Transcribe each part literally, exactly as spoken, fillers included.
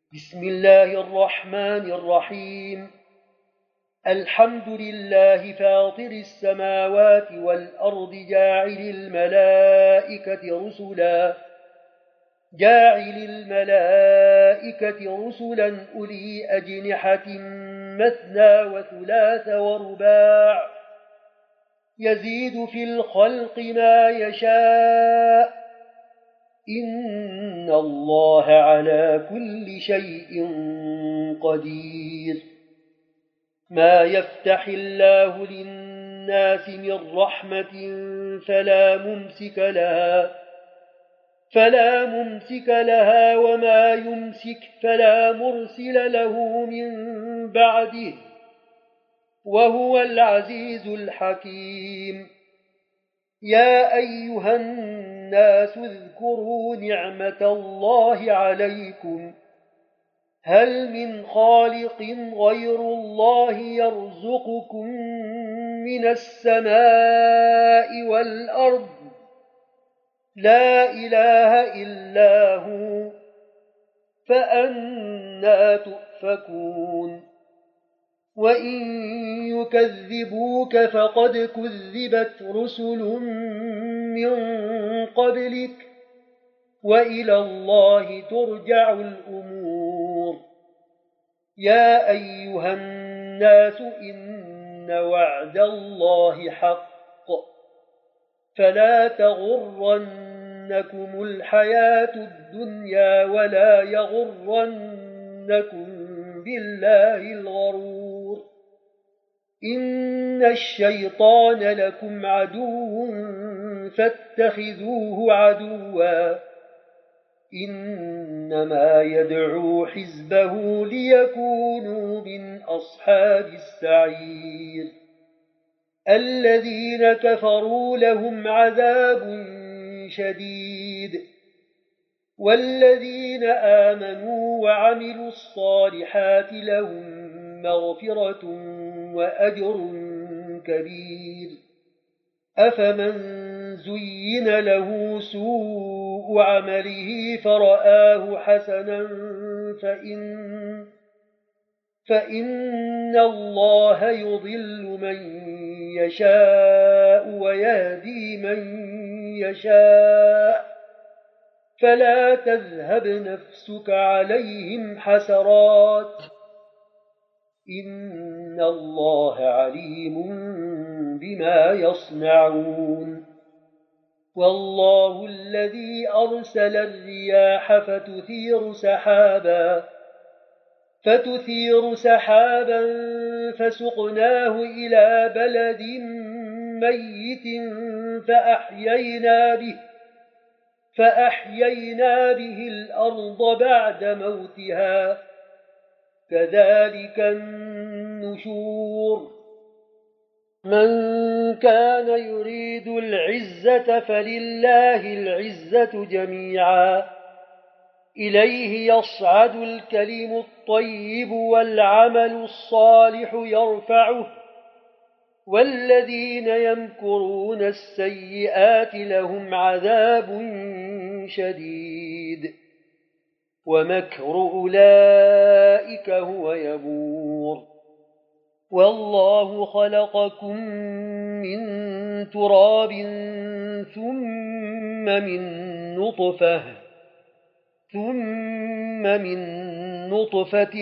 بسم الله الرحمن الرحيم. الحمد لله فاطر السماوات والأرض جاعل الملائكة رسلا جاعل الملائكة رسلا أولي أجنحة مثنى وثلاث ورباع يزيد في الخلق ما يشاء إن الله على كل شيء قدير. ما يفتح الله للناس من رحمة فلا ممسك لها فلا ممسك لها وما يمسك فلا مرسل له من بعده وهو العزيز الحكيم. يا أيها الناس اذكروا نعمة الله عليكم هل من خالق غير الله يرزقكم من السماء والأرض لا إله إلا هو فأنى تؤفكون. وإن يكذبوك فقد كذبت رسل من قبلك وإلى الله ترجع الأمور. يا أيها الناس إن وعد الله حق فلا تغرنكم الحياة الدنيا ولا يغرنكم بالله الغرور. إن الشيطان لكم عدو فاتخذوه عدوا إنما يدعو حزبه ليكونوا من أصحاب السعير. الذين كفروا لهم عذاب شديد والذين آمنوا وعملوا الصالحات لهم مغفرة وأجر كبير. أفمن زين له سوء عمله فرآه حسنا فإن, فإن الله يضل من يشاء ويهدي من يشاء فلا تذهب نفسك عليهم حسرات إن الله عليم بما يصنعون. والله الذي أرسل الرياح فتثير سحابا فتثير سحابا فسقناه إلى بلد ميت فأحيينا به فأحيينا به الأرض بعد موتها كذلك النشور. من كان يريد العزة فلله العزة جميعا إليه يصعد الكلم الطيب والعمل الصالح يرفعه والذين يمكرون السيئات لهم عذاب شديد ومكر أولئك هو يبور. والله خلقكم من تراب ثم من نطفة ثم من نطفة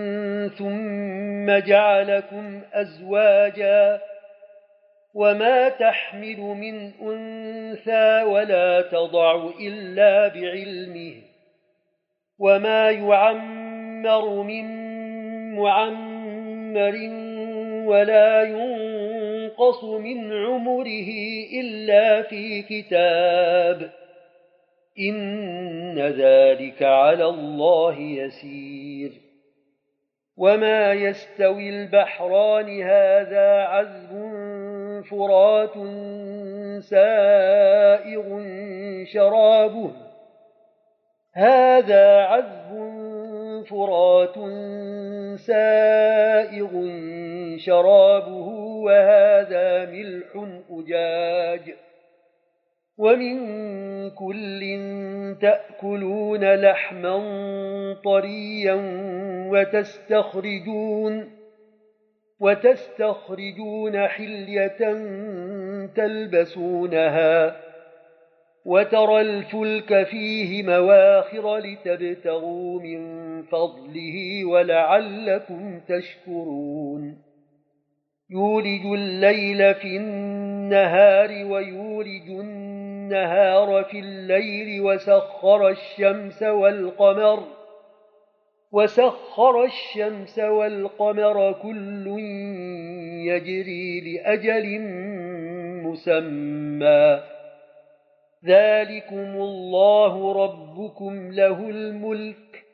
ثم جعلكم أزواجا وما تحمل من أنثى ولا تضع إلا بعلمه وما يعمر من معمر ولا ينقص من عمره إلا في كتاب إن ذلك على الله يسير. وما يستوي البحران هذا عذب فرات سائغ شرابه هذا عذب فرات سائغ شرابه وهذا ملح أجاج ومن كل تأكلون لحما طريا وتستخرجون وتستخرجون حلية تلبسونها وترى الفلك فيه مواخر لتبتغوا من فضله ولعلكم تشكرون يولج الليل في النهار ويولج النهار في الليل وسخر الشمس والقمر وسخر الشمس والقمر كل يجري لأجل مسمى ذلكم الله ربكم له الملك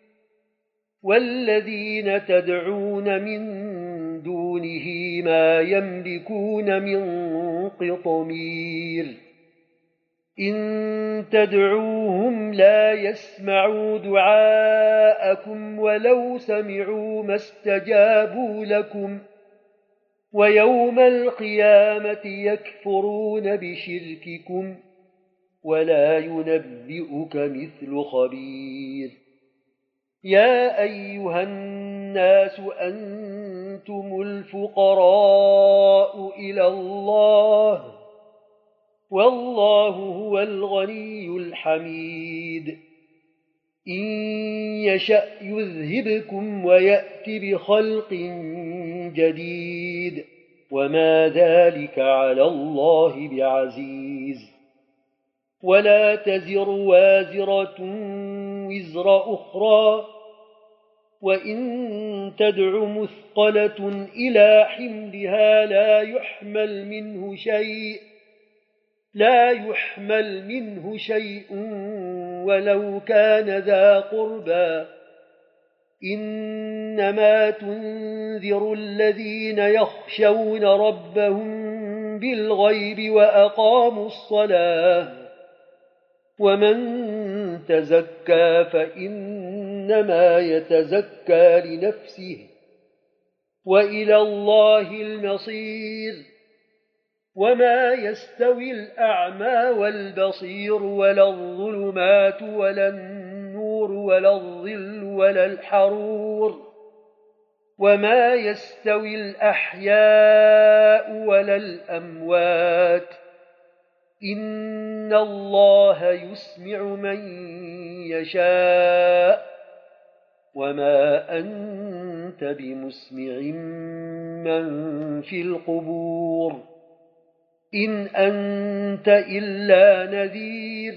والذين تدعون من دونه ما يملكون من قطمير إن تدعوهم لا يسمعوا دعاءكم ولو سمعوا ما استجابوا لكم ويوم القيامة يكفرون بشرككم ولا ينبئك مثل خبير يا أيها الناس أنتم الفقراء إلى الله والله هو الغني الحميد إن يشأ يذهبكم ويأت بخلق جديد وما ذلك على الله بعزيز ولا تزر وازرة وزر أخرى وإن تدع مثقلة إلى حملها لا يحمل منه شيء لا يحمل منه شيء ولو كان ذا قربى إنما تنذر الذين يخشون ربهم بالغيب وأقاموا الصلاة ومن تزكى فإنما يتزكى لنفسه وإلى الله المصير وما يستوي الأعمى والبصير ولا الظلمات ولا النور ولا الظل ولا الحرور وما يستوي الأحياء ولا الأموات إن الله يسمع من يشاء وما أنت بمسمع من في القبور إن أنت إلا نذير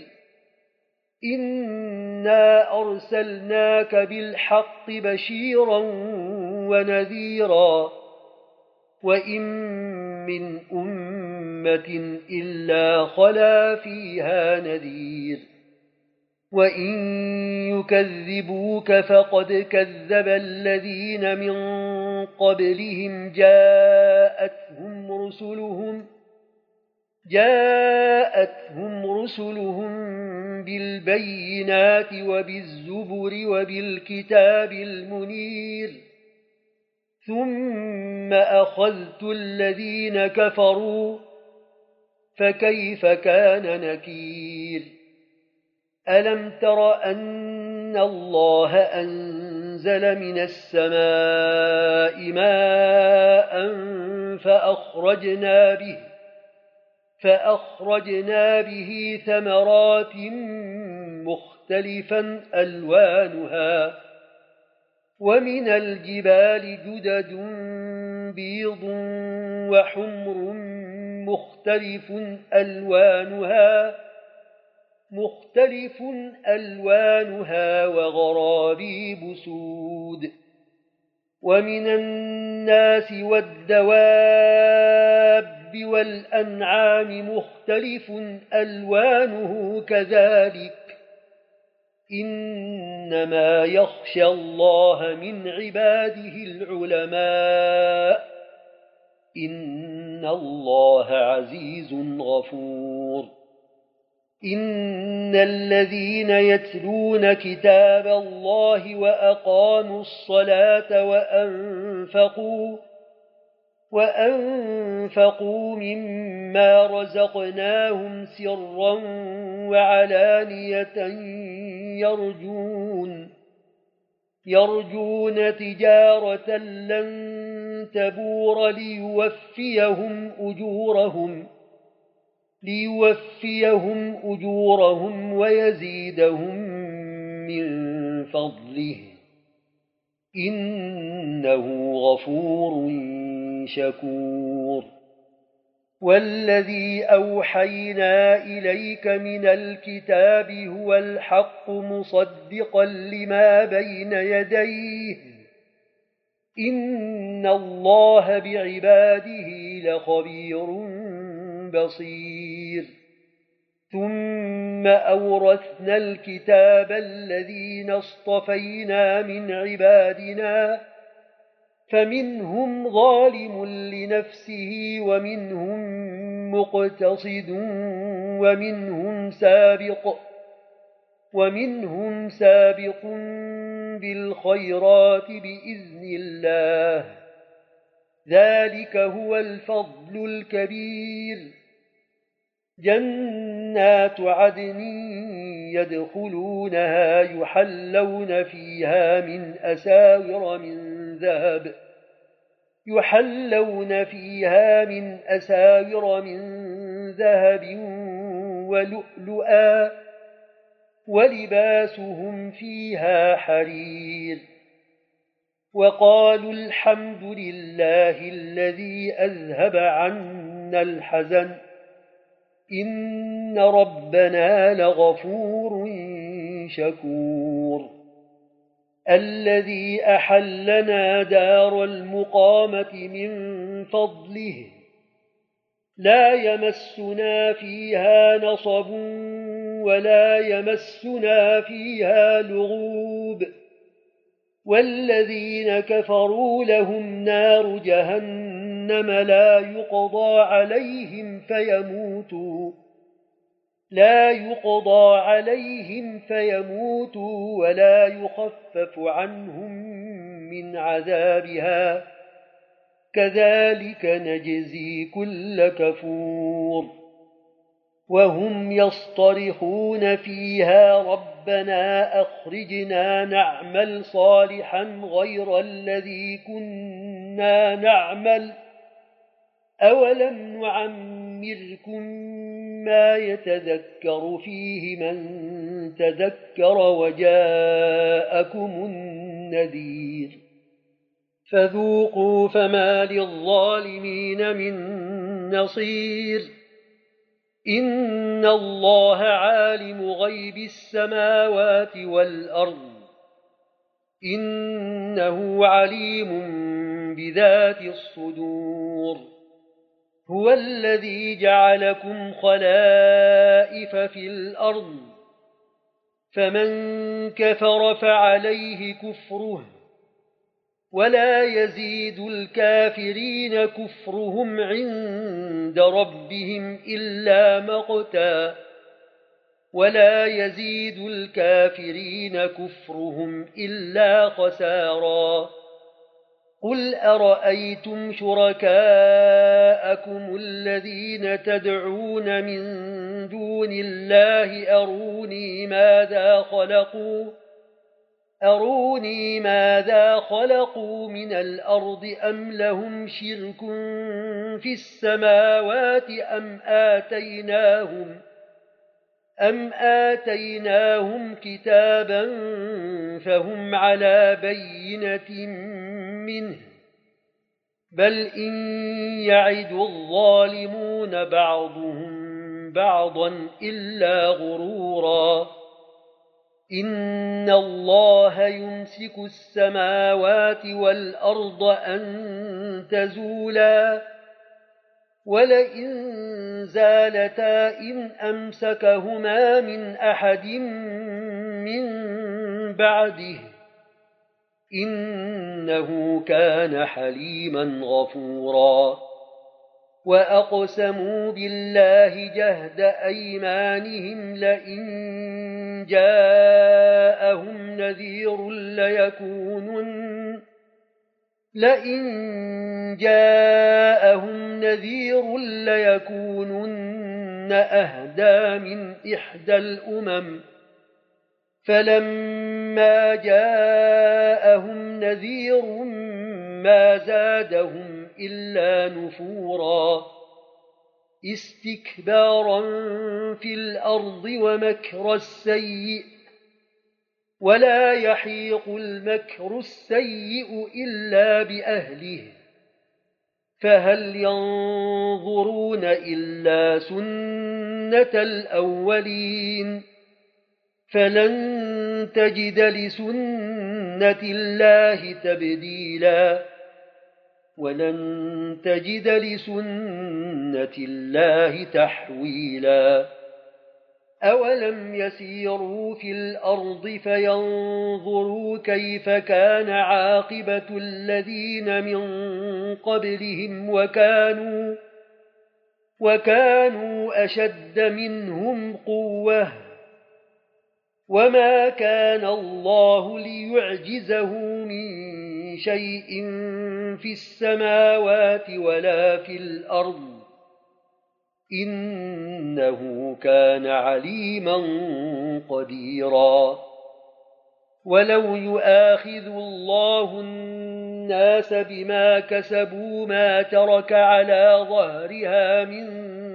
إنا أرسلناك بالحق بشيرا ونذيرا وإن من أمة إلا خلا فيها نذير وإن يكذبوك فقد كذب الذين من قبلهم جاءتهم رسلهم جاءتهم رسلهم بالبينات وبالزبر وبالكتاب المنير ثم أخذت الذين كفروا فكيف كان نكير ألم تر أن الله أنزل من السماء ماء فأخرجنا به فأخرجنا به ثمرات مختلفا ألوانها ومن الجبال جدد بيض وحمر مختلف ألوانها مختلف ألوانها وغرابيب سود ومن الناس والدواب والأنعام مختلف ألوانه كذلك إنما يخشى الله من عباده العلماء إن الله عزيز غفور إن الذين يتلون كتاب الله وأقاموا الصلاة وأنفقوا وأنفقوا مما رزقناهم سرا وعلانية يرجون يرجون تجارة لن تبور ليوفيهم أجورهم ليوفيهم أجورهم ويزيدهم من فضله إنه غفور شكور. والذي أوحينا إليك من الكتاب هو الحق مصدقا لما بين يديه إن الله بعباده لخبير بصير. ثم أورثنا الكتاب الذين اصطفينا من عبادنا فمنهم ظالم لنفسه ومنهم مقتصد ومنهم سابق ومنهم سابق بالخيرات بإذن الله ذلك هو الفضل الكبير. جنات عدن يدخلونها يحلون فيها من أساور من ذهب يحلون فيها من أساور من ذهب ولؤلؤا ولباسهم فيها حرير. وقالوا الحمد لله الذي أذهب عنا الحزن إن ربنا لغفور شكور. الذي أحلنا دار المقامة من فضله لا يمسنا فيها نصب ولا يمسنا فيها لغوب. والذين كفروا لهم نار جهنم لا يقضى عليهم فيموتوا لا يقضى عليهم فيموتوا ولا يخفف عنهم من عذابها كذلك نجزي كل كفور. وهم يصطرخون فيها ربنا أخرجنا نعمل صالحا غير الذي كنا نعمل أولم نعمركم ما يتذكر فيه من تذكر وجاءكم النذير فذوقوا فما للظالمين من نصير. إن الله عالم غيب السماوات والأرض إنه عليم بذات الصدور. هو الذي جعلكم خلائف في الأرض فمن كفر فعليه كفره ولا يزيد الكافرين كفرهم عند ربهم إلا مقتا ولا يزيد الكافرين كفرهم إلا خسارا. قل أرأيتم شركاءكم الذين تدعون من دون الله أروني ماذا خلقوا أروني ماذا خلقوا من الأرض أم لهم شرك في السماوات أم آتيناهم أم آتيناهم كتابا فهم على بينة منه بل إن يعد الظالمون بعضهم بعضا إلا غرورا. إن الله يمسك السماوات والأرض أن تزولا ولئن زالتا إن أمسكهما من أحد من بعده إنه كان حليما غفورا. وأقسموا بالله جهد أيمانهم لئن جاءهم نذير ليكونن لئن جاءهم نذير ليكونن أهدى من إحدى الأمم فلما جاءهم نذير ما زادهم إلا نفورا استكبارا في الأرض ومكر السيء ولا يحيق المكر السيء إلا بأهله فهل ينظرون إلا سنة الأولين فلن تجد لسنة الله تبديلا ولن تجد لسنة الله تحويلا أولم يسيروا في الأرض فينظروا كيف كان عاقبة الذين من قبلهم وكانوا, وكانوا أشد منهم قوة وما كان الله ليعجزه من شيء في السماوات ولا في الأرض إنه كان عليما قديرا ولو يؤاخذ الله الناس بما كسبوا ما ترك على ظهرها من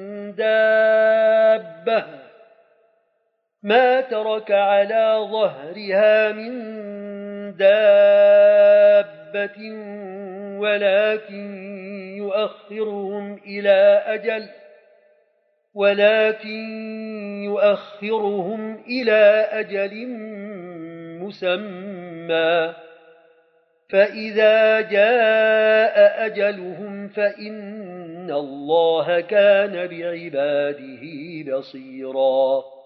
دابة ما ترك على ظهرها من دابة ولكن يؤخرهم إلى أجل ولكن يؤخرهم إلى أجل مسمى فإذا جاء أجلهم فإن الله كان بعباده بصيرا